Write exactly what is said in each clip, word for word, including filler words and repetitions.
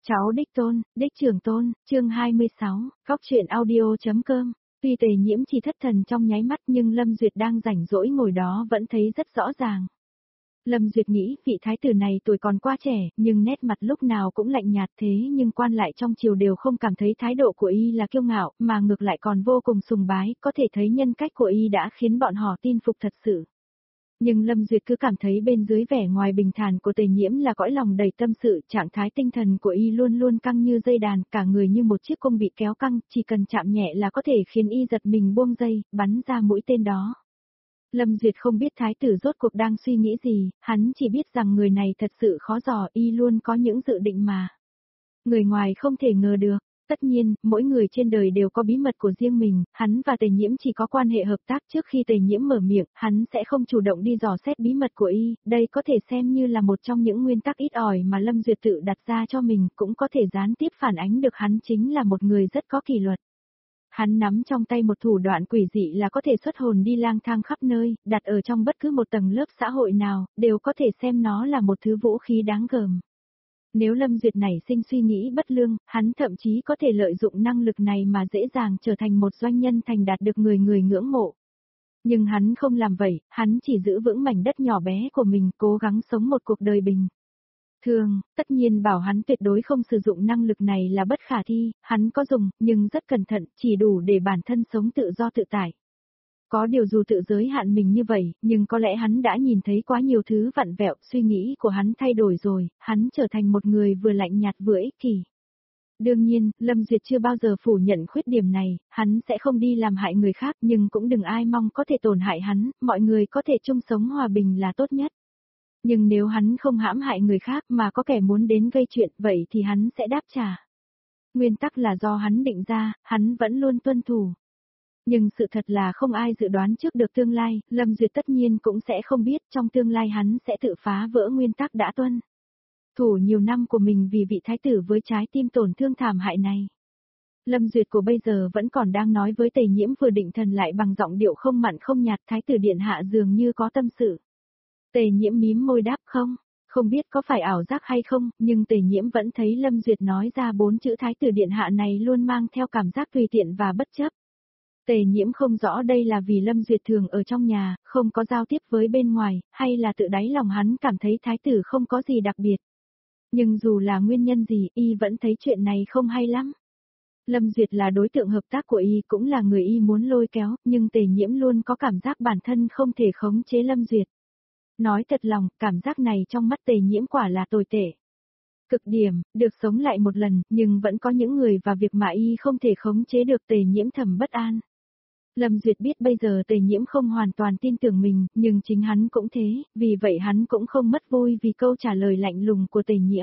Cháu đích tôn, đích trưởng tôn, chương hai mươi sáu, góc truyện audio.com. Tuy Tề Nhiễm chỉ thất thần trong nháy mắt nhưng Lâm Duyệt đang rảnh rỗi ngồi đó vẫn thấy rất rõ ràng. Lâm Duyệt nghĩ vị thái tử này tuổi còn quá trẻ, nhưng nét mặt lúc nào cũng lạnh nhạt thế nhưng quan lại trong triều đều không cảm thấy thái độ của y là kiêu ngạo, mà ngược lại còn vô cùng sùng bái, có thể thấy nhân cách của y đã khiến bọn họ tin phục thật sự. Nhưng Lâm Duyệt cứ cảm thấy bên dưới vẻ ngoài bình thản của Tề Nhiễm là cõi lòng đầy tâm sự, trạng thái tinh thần của y luôn luôn căng như dây đàn, cả người như một chiếc cung bị kéo căng, chỉ cần chạm nhẹ là có thể khiến y giật mình buông dây, bắn ra mũi tên đó. Lâm Duyệt không biết thái tử rốt cuộc đang suy nghĩ gì, hắn chỉ biết rằng người này thật sự khó dò, y luôn có những dự định mà người ngoài không thể ngờ được. Tất nhiên, mỗi người trên đời đều có bí mật của riêng mình, hắn và Tề Nhiễm chỉ có quan hệ hợp tác. Trước khi Tề Nhiễm mở miệng, hắn sẽ không chủ động đi dò xét bí mật của y, đây có thể xem như là một trong những nguyên tắc ít ỏi mà Lâm Duyệt tự đặt ra cho mình, cũng có thể gián tiếp phản ánh được hắn chính là một người rất có kỷ luật. Hắn nắm trong tay một thủ đoạn quỷ dị là có thể xuất hồn đi lang thang khắp nơi, đặt ở trong bất cứ một tầng lớp xã hội nào, đều có thể xem nó là một thứ vũ khí đáng gờm. Nếu Lâm Duyệt nảy sinh suy nghĩ bất lương, hắn thậm chí có thể lợi dụng năng lực này mà dễ dàng trở thành một doanh nhân thành đạt được người người ngưỡng mộ. Nhưng hắn không làm vậy, hắn chỉ giữ vững mảnh đất nhỏ bé của mình, cố gắng sống một cuộc đời bình thường. Tất nhiên bảo hắn tuyệt đối không sử dụng năng lực này là bất khả thi, hắn có dùng, nhưng rất cẩn thận, chỉ đủ để bản thân sống tự do tự tại. Có điều dù tự giới hạn mình như vậy, nhưng có lẽ hắn đã nhìn thấy quá nhiều thứ vặn vẹo, suy nghĩ của hắn thay đổi rồi, hắn trở thành một người vừa lạnh nhạt vừa ích kỷ. Đương nhiên, Lâm Duyệt chưa bao giờ phủ nhận khuyết điểm này, hắn sẽ không đi làm hại người khác nhưng cũng đừng ai mong có thể tổn hại hắn, mọi người có thể chung sống hòa bình là tốt nhất. Nhưng nếu hắn không hãm hại người khác mà có kẻ muốn đến gây chuyện, vậy thì hắn sẽ đáp trả. Nguyên tắc là do hắn định ra, hắn vẫn luôn tuân thủ. Nhưng sự thật là không ai dự đoán trước được tương lai, Lâm Duyệt tất nhiên cũng sẽ không biết trong tương lai hắn sẽ tự phá vỡ nguyên tắc đã tuân thủ nhiều năm của mình vì vị thái tử với trái tim tổn thương thảm hại này. Lâm Duyệt của bây giờ vẫn còn đang nói với Tề Nhiễm vừa định thần lại bằng giọng điệu không mặn không nhạt, thái tử điện hạ dường như có tâm sự. Tề Nhiễm mím môi đáp không, không biết có phải ảo giác hay không, nhưng Tề Nhiễm vẫn thấy Lâm Duyệt nói ra bốn chữ thái tử điện hạ này luôn mang theo cảm giác tùy tiện và bất chấp. Tề Nhiễm không rõ đây là vì Lâm Duyệt thường ở trong nhà, không có giao tiếp với bên ngoài, hay là tự đáy lòng hắn cảm thấy thái tử không có gì đặc biệt. Nhưng dù là nguyên nhân gì, y vẫn thấy chuyện này không hay lắm. Lâm Duyệt là đối tượng hợp tác của y, cũng là người y muốn lôi kéo, nhưng Tề Nhiễm luôn có cảm giác bản thân không thể khống chế Lâm Duyệt. Nói thật lòng, cảm giác này trong mắt Tề Nhiễm quả là tồi tệ. Cực điểm, được sống lại một lần, nhưng vẫn có những người và việc mà y không thể khống chế được. Tề Nhiễm thầm bất an. Lâm Duyệt biết bây giờ Tề Nhiễm không hoàn toàn tin tưởng mình, nhưng chính hắn cũng thế, vì vậy hắn cũng không mất vui vì câu trả lời lạnh lùng của Tề Nhiễm.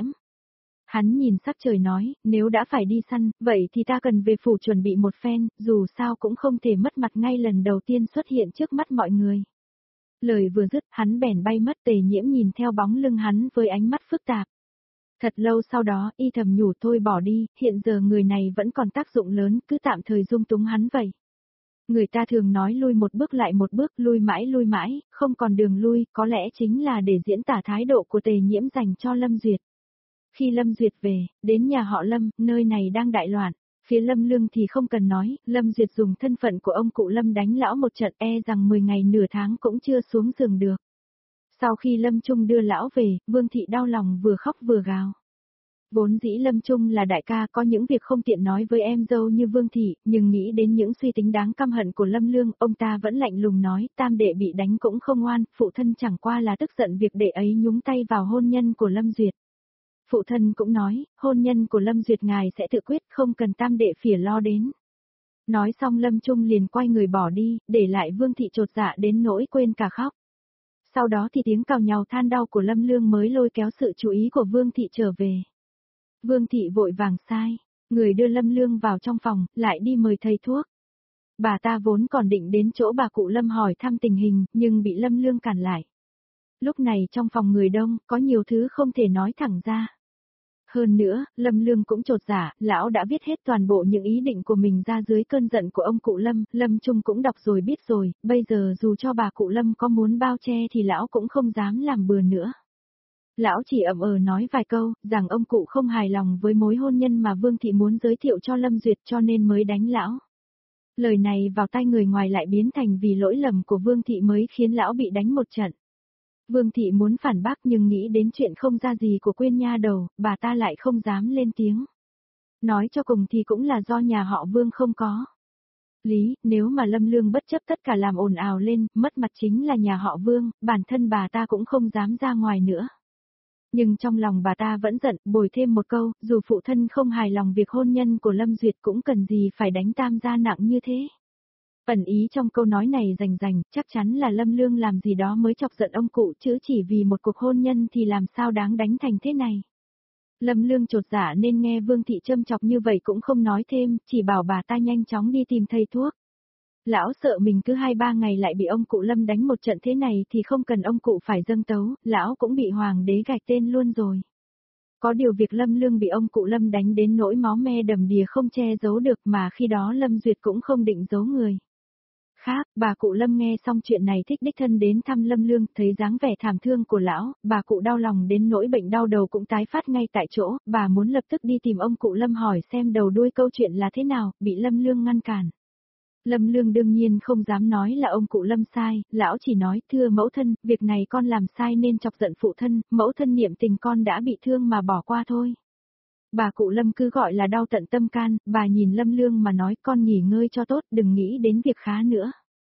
Hắn nhìn sắc trời nói, nếu đã phải đi săn, vậy thì ta cần về phủ chuẩn bị một phen, dù sao cũng không thể mất mặt ngay lần đầu tiên xuất hiện trước mắt mọi người. Lời vừa dứt, hắn bèn bay mất. Tề Nhiễm nhìn theo bóng lưng hắn với ánh mắt phức tạp. Thật lâu sau đó, y thầm nhủ thôi bỏ đi, hiện giờ người này vẫn còn tác dụng lớn, cứ tạm thời dung túng hắn vậy. Người ta thường nói lui một bước lại một bước, lui mãi lui mãi, không còn đường lui, có lẽ chính là để diễn tả thái độ của Tề Nhiễm dành cho Lâm Duyệt. Khi Lâm Duyệt về, đến nhà họ Lâm, nơi này đang đại loạn. Phía Lâm Lương thì không cần nói, Lâm Duyệt dùng thân phận của ông cụ Lâm đánh lão một trận, e rằng mười ngày nửa tháng cũng chưa xuống giường được. Sau khi Lâm Trung đưa lão về, Vương Thị đau lòng vừa khóc vừa gào. Vốn dĩ Lâm Trung là đại ca, có những việc không tiện nói với em dâu như Vương Thị, nhưng nghĩ đến những suy tính đáng căm hận của Lâm Lương, ông ta vẫn lạnh lùng nói, tam đệ bị đánh cũng không ngoan, phụ thân chẳng qua là tức giận việc đệ ấy nhúng tay vào hôn nhân của Lâm Duyệt. Phụ thân cũng nói, hôn nhân của Lâm Duyệt ngài sẽ tự quyết, không cần tam đệ phỉa lo đến. Nói xong Lâm Trung liền quay người bỏ đi, để lại Vương Thị chột dạ đến nỗi quên cả khóc. Sau đó thì tiếng cào nhàu than đau của Lâm Lương mới lôi kéo sự chú ý của Vương Thị trở về. Vương Thị vội vàng sai, người đưa Lâm Lương vào trong phòng, lại đi mời thầy thuốc. Bà ta vốn còn định đến chỗ bà cụ Lâm hỏi thăm tình hình, nhưng bị Lâm Lương cản lại. Lúc này trong phòng người đông, có nhiều thứ không thể nói thẳng ra. Hơn nữa, Lâm Lương cũng chột dạ, lão đã viết hết toàn bộ những ý định của mình ra dưới cơn giận của ông cụ Lâm, Lâm Trung cũng đọc rồi biết rồi, bây giờ dù cho bà cụ Lâm có muốn bao che thì lão cũng không dám làm bừa nữa. Lão chỉ ậm ờ nói vài câu, rằng ông cụ không hài lòng với mối hôn nhân mà Vương Thị muốn giới thiệu cho Lâm Duyệt cho nên mới đánh lão. Lời này vào tai người ngoài lại biến thành vì lỗi lầm của Vương Thị mới khiến lão bị đánh một trận. Vương Thị muốn phản bác nhưng nghĩ đến chuyện không ra gì của Quyên nha đầu, bà ta lại không dám lên tiếng. Nói cho cùng thì cũng là do nhà họ Vương không có lý, nếu mà Lâm Lương bất chấp tất cả làm ồn ào lên, mất mặt chính là nhà họ Vương, bản thân bà ta cũng không dám ra ngoài nữa. Nhưng trong lòng bà ta vẫn giận, bồi thêm một câu, dù phụ thân không hài lòng việc hôn nhân của Lâm Duyệt cũng cần gì phải đánh Tam gia nặng như thế. Ẩn ý trong câu nói này rành rành, chắc chắn là Lâm Lương làm gì đó mới chọc giận ông cụ chứ chỉ vì một cuộc hôn nhân thì làm sao đáng đánh thành thế này. Lâm Lương chột dạ nên nghe Vương Thị châm chọc như vậy cũng không nói thêm, chỉ bảo bà ta nhanh chóng đi tìm thầy thuốc. Lão sợ mình cứ hai ba ngày lại bị ông cụ Lâm đánh một trận thế này thì không cần ông cụ phải dâng tấu, lão cũng bị hoàng đế gạch tên luôn rồi. Có điều việc Lâm Lương bị ông cụ Lâm đánh đến nỗi máu me đầm đìa không che giấu được mà khi đó Lâm Duyệt cũng không định giấu người. Khác, bà cụ Lâm nghe xong chuyện này thích đích thân đến thăm Lâm Lương, thấy dáng vẻ thảm thương của lão, bà cụ đau lòng đến nỗi bệnh đau đầu cũng tái phát ngay tại chỗ, bà muốn lập tức đi tìm ông cụ Lâm hỏi xem đầu đuôi câu chuyện là thế nào, bị Lâm Lương ngăn cản. Lâm Lương đương nhiên không dám nói là ông cụ Lâm sai, lão chỉ nói, thưa mẫu thân, việc này con làm sai nên chọc giận phụ thân, mẫu thân niệm tình con đã bị thương mà bỏ qua thôi. Bà cụ Lâm cứ gọi là đau tận tâm can, bà nhìn Lâm Lương mà nói con nghỉ ngơi cho tốt, đừng nghĩ đến việc khá nữa.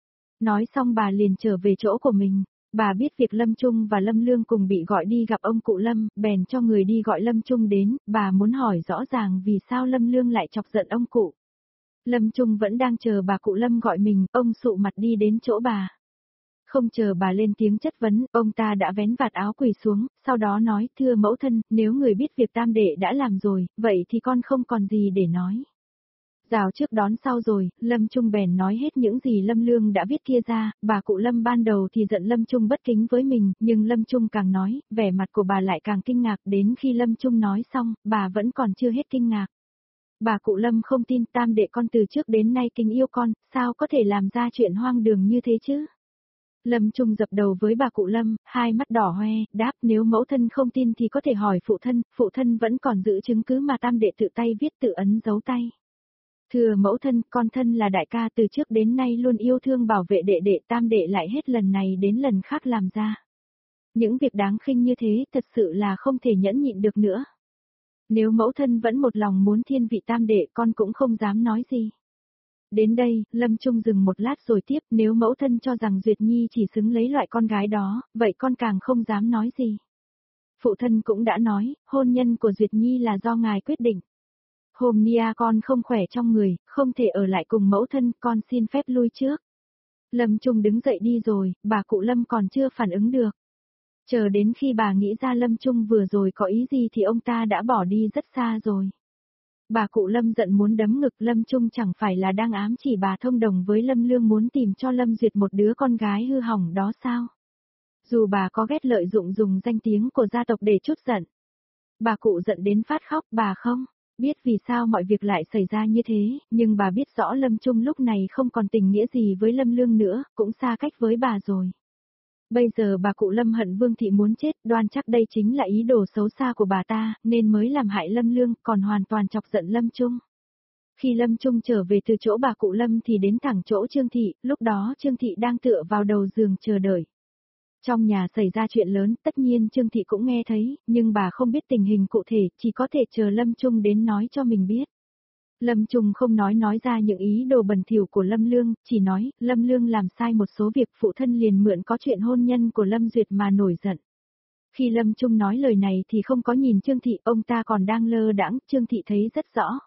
Nói xong bà liền trở về chỗ của mình, bà biết việc Lâm Trung và Lâm Lương cùng bị gọi đi gặp ông cụ Lâm, bèn cho người đi gọi Lâm Trung đến, bà muốn hỏi rõ ràng vì sao Lâm Lương lại chọc giận ông cụ. Lâm Trung vẫn đang chờ bà cụ Lâm gọi mình, ông sụ mặt đi đến chỗ bà. Không chờ bà lên tiếng chất vấn, ông ta đã vén vạt áo quỳ xuống, sau đó nói, thưa mẫu thân, nếu người biết việc tam đệ đã làm rồi, vậy thì con không còn gì để nói. Rào trước đón sau rồi, Lâm Trung bèn nói hết những gì Lâm Lương đã viết kia ra, bà cụ Lâm ban đầu thì giận Lâm Trung bất kính với mình, nhưng Lâm Trung càng nói, vẻ mặt của bà lại càng kinh ngạc, đến khi Lâm Trung nói xong, bà vẫn còn chưa hết kinh ngạc. Bà cụ Lâm không tin tam đệ con từ trước đến nay kính yêu con, sao có thể làm ra chuyện hoang đường như thế chứ? Lâm Trung dập đầu với bà cụ Lâm, hai mắt đỏ hoe, đáp nếu mẫu thân không tin thì có thể hỏi phụ thân, phụ thân vẫn còn giữ chứng cứ mà tam đệ tự tay viết tự ấn dấu tay. Thưa mẫu thân, con thân là đại ca từ trước đến nay luôn yêu thương bảo vệ đệ đệ, tam đệ lại hết lần này đến lần khác làm ra. Những việc đáng khinh như thế thật sự là không thể nhẫn nhịn được nữa. Nếu mẫu thân vẫn một lòng muốn thiên vị tam đệ con cũng không dám nói gì. Đến đây, Lâm Trung dừng một lát rồi tiếp, nếu mẫu thân cho rằng Duyệt Nhi chỉ xứng lấy loại con gái đó, vậy con càng không dám nói gì. Phụ thân cũng đã nói, hôn nhân của Duyệt Nhi là do ngài quyết định. Hôm Nia con không khỏe trong người, không thể ở lại cùng mẫu thân, con xin phép lui trước. Lâm Trung đứng dậy đi rồi, bà cụ Lâm còn chưa phản ứng được. Chờ đến khi bà nghĩ ra Lâm Trung vừa rồi có ý gì thì ông ta đã bỏ đi rất xa rồi. Bà cụ Lâm giận muốn đấm ngực Lâm Trung chẳng phải là đang ám chỉ bà thông đồng với Lâm Lương muốn tìm cho Lâm Duyệt một đứa con gái hư hỏng đó sao? Dù bà có ghét lợi dụng dùng danh tiếng của gia tộc để trút giận. Bà cụ giận đến phát khóc, bà không biết vì sao mọi việc lại xảy ra như thế, nhưng bà biết rõ Lâm Trung lúc này không còn tình nghĩa gì với Lâm Lương nữa, cũng xa cách với bà rồi. Bây giờ bà cụ Lâm hận Vương Thị muốn chết, đoan chắc đây chính là ý đồ xấu xa của bà ta, nên mới làm hại Lâm Lương, còn hoàn toàn chọc giận Lâm Trung. Khi Lâm Trung trở về từ chỗ bà cụ Lâm thì đến thẳng chỗ Trương Thị, lúc đó Trương Thị đang tựa vào đầu giường chờ đợi. Trong nhà xảy ra chuyện lớn, tất nhiên Trương Thị cũng nghe thấy, nhưng bà không biết tình hình cụ thể, chỉ có thể chờ Lâm Trung đến nói cho mình biết. Lâm Trung không nói nói ra những ý đồ bẩn thỉu của Lâm Lương, chỉ nói, Lâm Lương làm sai một số việc phụ thân liền mượn có chuyện hôn nhân của Lâm Duyệt mà nổi giận. Khi Lâm Trung nói lời này thì không có nhìn Trương Thị, ông ta còn đang lơ đãng, Trương Thị thấy rất rõ.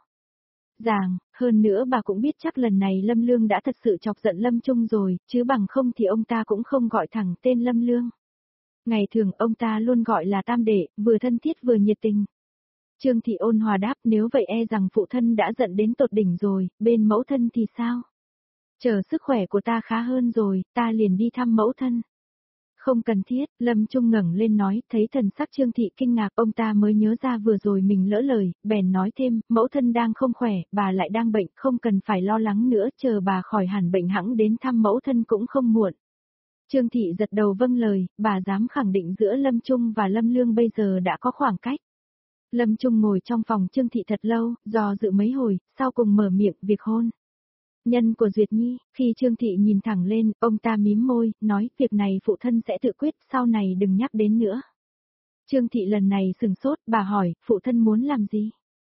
Ràng, hơn nữa bà cũng biết chắc lần này Lâm Lương đã thật sự chọc giận Lâm Trung rồi, chứ bằng không thì ông ta cũng không gọi thẳng tên Lâm Lương. Ngày thường ông ta luôn gọi là tam đệ, vừa thân thiết vừa nhiệt tình. Trương Thị ôn hòa đáp nếu vậy e rằng phụ thân đã giận đến tột đỉnh rồi, bên mẫu thân thì sao? Chờ sức khỏe của ta khá hơn rồi, ta liền đi thăm mẫu thân. Không cần thiết, Lâm Trung ngẩng lên nói, thấy thần sắc Trương Thị kinh ngạc ông ta mới nhớ ra vừa rồi mình lỡ lời, bèn nói thêm, mẫu thân đang không khỏe, bà lại đang bệnh, không cần phải lo lắng nữa, chờ bà khỏi hẳn bệnh hẵng đến thăm mẫu thân cũng không muộn. Trương Thị giật đầu vâng lời, bà dám khẳng định giữa Lâm Trung và Lâm Lương bây giờ đã có khoảng cách. Lâm Trung ngồi trong phòng Trương Thị thật lâu, do dự mấy hồi, sau cùng mở miệng việc hôn. Nhân của Duyệt Nhi, khi Trương Thị nhìn thẳng lên, ông ta mím môi, nói việc này phụ thân sẽ tự quyết, sau này đừng nhắc đến nữa. Trương Thị lần này sừng sốt, bà hỏi, phụ thân muốn làm gì?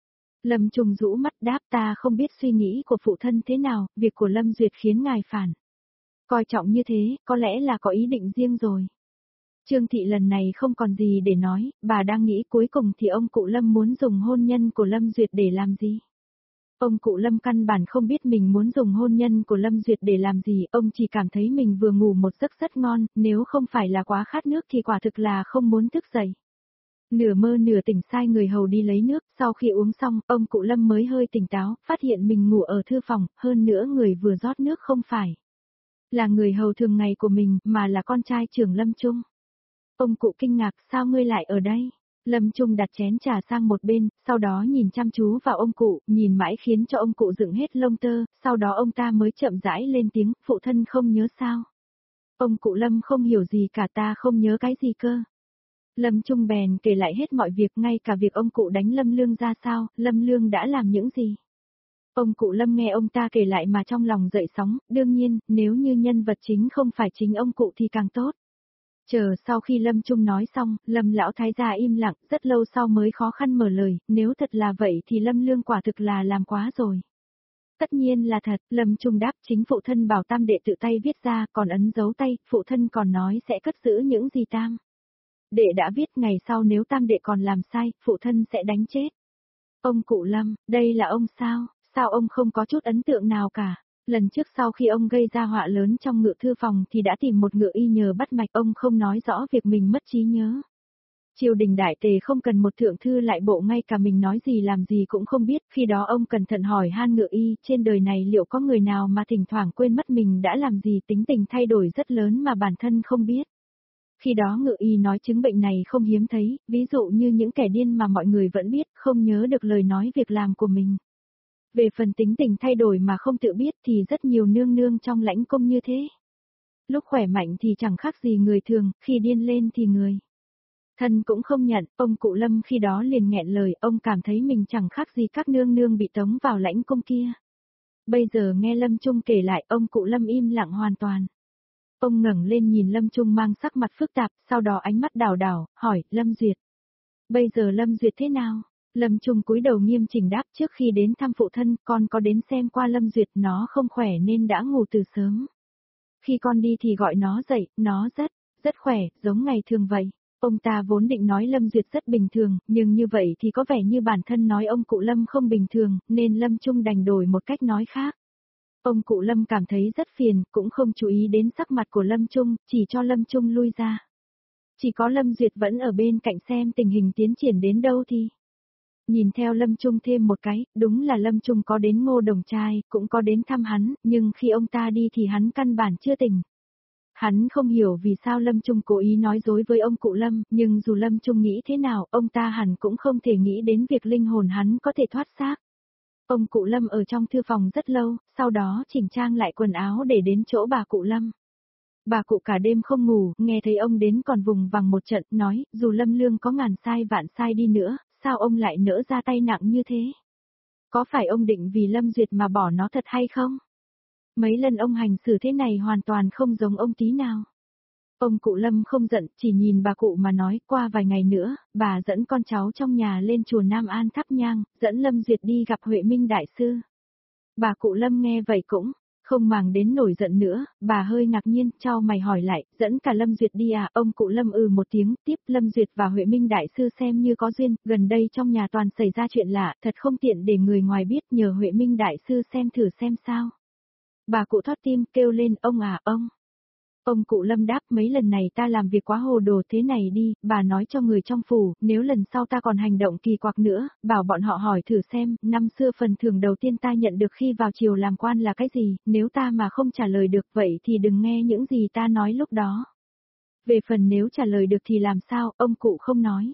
Lâm Trung rũ mắt đáp ta không biết suy nghĩ của phụ thân thế nào, việc của Lâm Duyệt khiến ngài phản. Coi trọng như thế, có lẽ là có ý định riêng rồi. Trương Thị lần này không còn gì để nói, bà đang nghĩ cuối cùng thì ông cụ Lâm muốn dùng hôn nhân của Lâm Duyệt để làm gì. Ông cụ Lâm căn bản không biết mình muốn dùng hôn nhân của Lâm Duyệt để làm gì, ông chỉ cảm thấy mình vừa ngủ một giấc rất ngon, nếu không phải là quá khát nước thì quả thực là không muốn thức dậy. Nửa mơ nửa tỉnh sai người hầu đi lấy nước, sau khi uống xong, ông cụ Lâm mới hơi tỉnh táo, phát hiện mình ngủ ở thư phòng, hơn nữa người vừa rót nước không phải là người hầu thường ngày của mình, mà là con trai trưởng Lâm Trung. Ông cụ kinh ngạc, sao ngươi lại ở đây? Lâm Trung đặt chén trà sang một bên, sau đó nhìn chăm chú vào ông cụ, nhìn mãi khiến cho ông cụ dựng hết lông tơ, sau đó ông ta mới chậm rãi lên tiếng, phụ thân không nhớ sao? Ông cụ Lâm không hiểu gì cả, ta không nhớ cái gì cơ. Lâm Trung bèn kể lại hết mọi việc, ngay cả việc ông cụ đánh Lâm Lương ra sao, Lâm Lương đã làm những gì. Ông cụ Lâm nghe ông ta kể lại mà trong lòng dậy sóng, đương nhiên, nếu như nhân vật chính không phải chính ông cụ thì càng tốt. Chờ sau khi Lâm Trung nói xong, Lâm lão thái gia im lặng, rất lâu sau mới khó khăn mở lời, nếu thật là vậy thì Lâm Lương quả thực là làm quá rồi. Tất nhiên là thật, Lâm Trung đáp, chính phụ thân bảo tam đệ tự tay viết ra, còn ấn dấu tay, phụ thân còn nói sẽ cất giữ những gì tam đệ đã viết, ngày sau nếu tam đệ còn làm sai, phụ thân sẽ đánh chết. Ông cụ Lâm, đây là ông sao, sao ông không có chút ấn tượng nào cả? Lần trước sau khi ông gây ra họa lớn trong ngự thư phòng thì đã tìm một ngự y nhờ bắt mạch, ông không nói rõ việc mình mất trí nhớ. Triều đình đại tề không cần một thượng thư lại bộ, ngay cả mình nói gì làm gì cũng không biết, khi đó ông cẩn thận hỏi han ngự y, trên đời này liệu có người nào mà thỉnh thoảng quên mất mình đã làm gì, tính tình thay đổi rất lớn mà bản thân không biết. Khi đó ngự y nói chứng bệnh này không hiếm thấy, ví dụ như những kẻ điên mà mọi người vẫn biết, không nhớ được lời nói việc làm của mình. Về phần tính tình thay đổi mà không tự biết thì rất nhiều nương nương trong lãnh cung như thế. Lúc khỏe mạnh thì chẳng khác gì người thường, khi điên lên thì người thân cũng không nhận, ông cụ Lâm khi đó liền nghẹn lời, ông cảm thấy mình chẳng khác gì các nương nương bị tống vào lãnh cung kia. Bây giờ nghe Lâm Trung kể lại, ông cụ Lâm im lặng hoàn toàn. Ông ngẩng lên nhìn Lâm Trung mang sắc mặt phức tạp, sau đó ánh mắt đảo đảo, hỏi, Lâm Duyệt. Bây giờ Lâm Duyệt thế nào? Lâm Trung cúi đầu nghiêm chỉnh đáp, trước khi đến thăm phụ thân, con có đến xem qua Lâm Duyệt, nó không khỏe nên đã ngủ từ sớm. Khi con đi thì gọi nó dậy, nó rất, rất khỏe, giống ngày thường vậy. Ông ta vốn định nói Lâm Duyệt rất bình thường, nhưng như vậy thì có vẻ như bản thân nói ông cụ Lâm không bình thường, nên Lâm Trung đành đổi một cách nói khác. Ông cụ Lâm cảm thấy rất phiền, cũng không chú ý đến sắc mặt của Lâm Trung, chỉ cho Lâm Trung lui ra. Chỉ có Lâm Duyệt vẫn ở bên cạnh xem tình hình tiến triển đến đâu thì. Nhìn theo Lâm Trung thêm một cái, đúng là Lâm Trung có đến Ngô Đồng Trai, cũng có đến thăm hắn, nhưng khi ông ta đi thì hắn căn bản chưa tỉnh. Hắn không hiểu vì sao Lâm Trung cố ý nói dối với ông cụ Lâm, nhưng dù Lâm Trung nghĩ thế nào, ông ta hẳn cũng không thể nghĩ đến việc linh hồn hắn có thể thoát xác. Ông cụ Lâm ở trong thư phòng rất lâu, sau đó chỉnh trang lại quần áo để đến chỗ bà cụ Lâm. Bà cụ cả đêm không ngủ, nghe thấy ông đến còn vùng vằng một trận, nói, dù Lâm Lương có ngàn sai vạn sai đi nữa, sao ông lại nỡ ra tay nặng như thế? Có phải ông định vì Lâm Duyệt mà bỏ nó thật hay không? Mấy lần ông hành xử thế này hoàn toàn không giống ông tí nào. Ông cụ Lâm không giận, chỉ nhìn bà cụ mà nói, qua vài ngày nữa, bà dẫn con cháu trong nhà lên chùa Nam An thắp nhang, dẫn Lâm Duyệt đi gặp Huệ Minh Đại Sư. Bà cụ Lâm nghe vậy cũng không màng đến nổi giận nữa, bà hơi ngạc nhiên, chau mày hỏi lại, dẫn cả Lâm Duyệt đi à? Ông cụ Lâm ừ một tiếng, tiếp Lâm Duyệt và Huệ Minh Đại Sư xem như có duyên, gần đây trong nhà toàn xảy ra chuyện lạ, thật không tiện để người ngoài biết, nhờ Huệ Minh Đại Sư xem thử xem sao. Bà cụ thót tim, kêu lên, ông à, ông. Ông cụ Lâm đáp, mấy lần này ta làm việc quá hồ đồ, thế này đi, bà nói cho người trong phủ, nếu lần sau ta còn hành động kỳ quặc nữa, bảo bọn họ hỏi thử xem, năm xưa phần thưởng đầu tiên ta nhận được khi vào triều làm quan là cái gì, nếu ta mà không trả lời được vậy thì đừng nghe những gì ta nói lúc đó. Về phần nếu trả lời được thì làm sao, ông cụ không nói.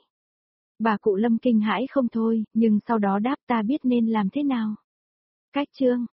Bà cụ Lâm kinh hãi không thôi, nhưng sau đó đáp, ta biết nên làm thế nào. Cách chương